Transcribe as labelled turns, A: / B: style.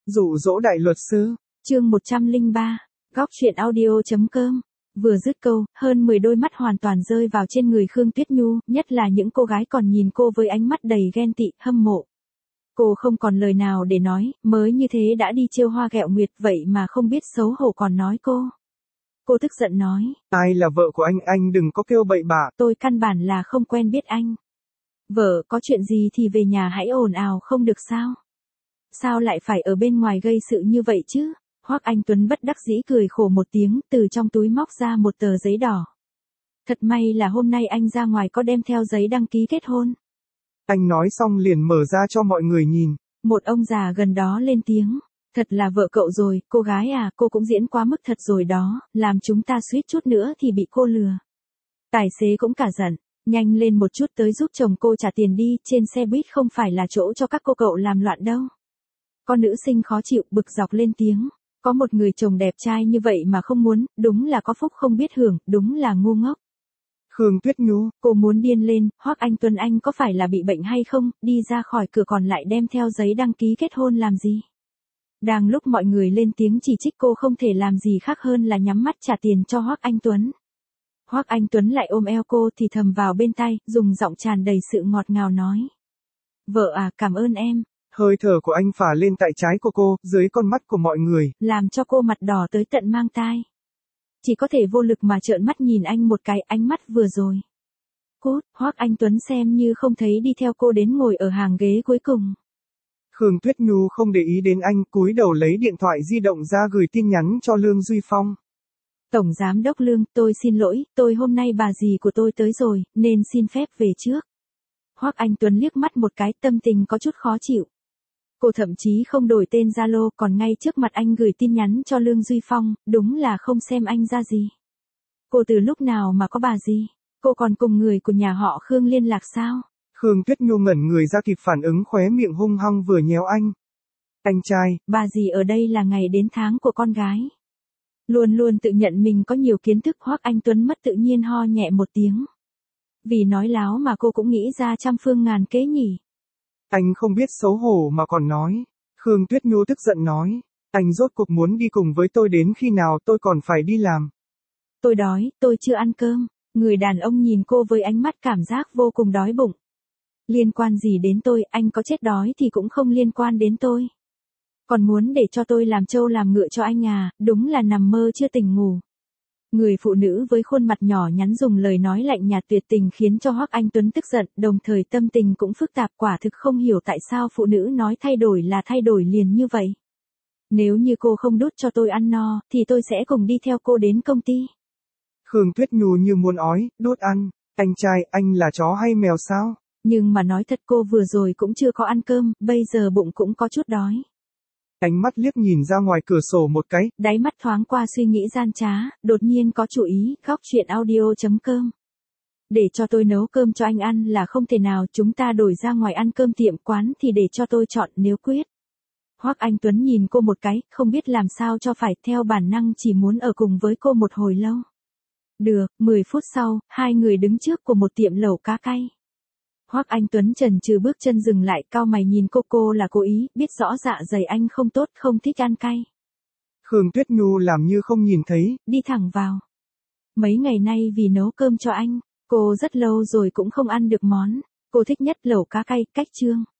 A: Dụ dỗ đại luật sư.
B: Chương 103. Góc truyện audio.com. Vừa dứt câu, hơn 10 đôi mắt hoàn toàn rơi vào trên người Khương Tuyết Nhu, nhất là những cô gái còn nhìn cô với ánh mắt đầy ghen tị, hâm mộ. Cô không còn lời nào để nói, mới như thế đã đi trêu hoa ghẹo nguyệt, vậy mà không biết xấu hổ còn nói cô. Cô tức giận nói.
A: Ai là vợ của anh đừng có kêu bậy bạ.
B: Tôi căn bản là không quen biết anh. Vợ, có chuyện gì thì về nhà hãy ồn ào không được sao? Sao lại phải ở bên ngoài gây sự như vậy chứ? Hoắc Anh Tuấn bất đắc dĩ cười khổ một tiếng, từ trong túi móc ra một tờ giấy đỏ. Thật may là hôm nay anh ra ngoài có đem theo giấy đăng ký kết hôn.
A: Anh nói xong liền mở ra cho mọi người nhìn.
B: Một ông già gần đó lên tiếng. Thật là vợ cậu rồi, cô gái à, cô cũng diễn quá mức thật rồi đó, làm chúng ta suýt chút nữa thì bị cô lừa. Tài xế cũng cả giận, nhanh lên một chút tới giúp chồng cô trả tiền đi, trên xe buýt không phải là chỗ cho các cô cậu làm loạn đâu. Con nữ sinh khó chịu, bực dọc lên tiếng. Có một người chồng đẹp trai như vậy mà không muốn, đúng là có phúc không biết hưởng, đúng là ngu ngốc.
A: Khương Tuyết Nhu,
B: cô muốn điên lên, Hoắc Anh Tuấn anh có phải là bị bệnh hay không, đi ra khỏi cửa còn lại đem theo giấy đăng ký kết hôn làm gì? Đang lúc mọi người lên tiếng chỉ trích cô không thể làm gì khác hơn là nhắm mắt trả tiền cho Hoắc Anh Tuấn. Hoắc Anh Tuấn lại ôm eo cô thì thầm vào bên tai, dùng giọng tràn đầy sự ngọt ngào nói. Vợ à, cảm ơn em.
A: Hơi thở của anh phả lên tại trái của cô, dưới con mắt của mọi người.
B: Làm cho cô mặt đỏ tới tận mang tai. Chỉ có thể vô lực mà trợn mắt nhìn anh một cái, ánh mắt vừa rồi. Cút, Hoắc Anh Tuấn xem như không thấy đi theo cô đến ngồi ở hàng ghế cuối cùng.
A: Khương Tuyết Nhu không để ý đến anh, cúi đầu lấy điện thoại di động ra gửi tin nhắn cho Lương Duy Phong.
B: Tổng Giám đốc Lương, tôi xin lỗi, tôi hôm nay bà dì của tôi tới rồi, nên xin phép về trước. Hoắc Anh Tuấn liếc mắt một cái, tâm tình có chút khó chịu. Cô thậm chí không đổi tên Zalo, còn ngay trước mặt anh gửi tin nhắn cho Lương Duy Phong, đúng là không xem anh ra gì. Cô từ lúc nào mà có bà gì? Cô còn cùng người của nhà họ Khương liên lạc sao?
A: Khương Tuyết Nhu ngẩn người ra kịp phản ứng, khóe miệng hung hăng vừa nhéo anh. Anh trai,
B: bà dì ở đây là ngày đến tháng của con gái. Luôn luôn tự nhận mình có nhiều kiến thức, Hoắc Anh Tuấn mất tự nhiên ho nhẹ một tiếng. Vì nói láo mà cô cũng nghĩ ra trăm phương ngàn kế nhỉ.
A: Anh không biết xấu hổ mà còn nói. Khương Tuyết Nhu tức giận nói. Anh rốt cuộc muốn đi cùng với tôi đến khi nào, tôi còn phải đi làm.
B: Tôi đói, tôi chưa ăn cơm. Người đàn ông nhìn cô với ánh mắt cảm giác vô cùng đói bụng. Liên quan gì đến tôi, anh có chết đói thì cũng không liên quan đến tôi. Còn muốn để cho tôi làm trâu làm ngựa cho anh à, đúng là nằm mơ chưa tỉnh ngủ. Người phụ nữ với khuôn mặt nhỏ nhắn dùng lời nói lạnh nhạt tuyệt tình khiến cho Hoắc Anh Tuấn tức giận, đồng thời tâm tình cũng phức tạp, quả thực không hiểu tại sao phụ nữ nói thay đổi là thay đổi liền như vậy. Nếu như cô không đút cho tôi ăn no, thì tôi sẽ cùng đi theo cô đến công ty.
A: Khương Tuyết Nhu như muốn ói, đút ăn. Anh trai, anh là chó hay mèo sao?
B: Nhưng mà nói thật, cô vừa rồi cũng chưa có ăn cơm, bây giờ bụng cũng có chút đói.
A: Ánh mắt liếc nhìn ra ngoài cửa sổ một cái,
B: đáy mắt thoáng qua suy nghĩ gian trá, đột nhiên có chủ ý, góc truyện audio.com. Để cho tôi nấu cơm cho anh ăn là không thể nào, chúng ta đổi ra ngoài ăn cơm tiệm quán thì để cho tôi chọn nếu quyết. Hoắc Anh Tuấn nhìn cô một cái, không biết làm sao cho phải, theo bản năng chỉ muốn ở cùng với cô một hồi lâu. Được, 10 phút sau, hai người đứng trước của một tiệm lẩu cá cay. Hoắc Anh Tuấn chần chừ bước chân dừng lại, cau mày nhìn cô là cố ý, biết rõ dạ dày anh không tốt, không thích ăn cay.
A: Khương Tuyết Nhu làm như không nhìn thấy,
B: đi thẳng vào. Mấy ngày nay vì nấu cơm cho anh, cô rất lâu rồi cũng không ăn được món, cô thích nhất lẩu cá cay, cách Trương.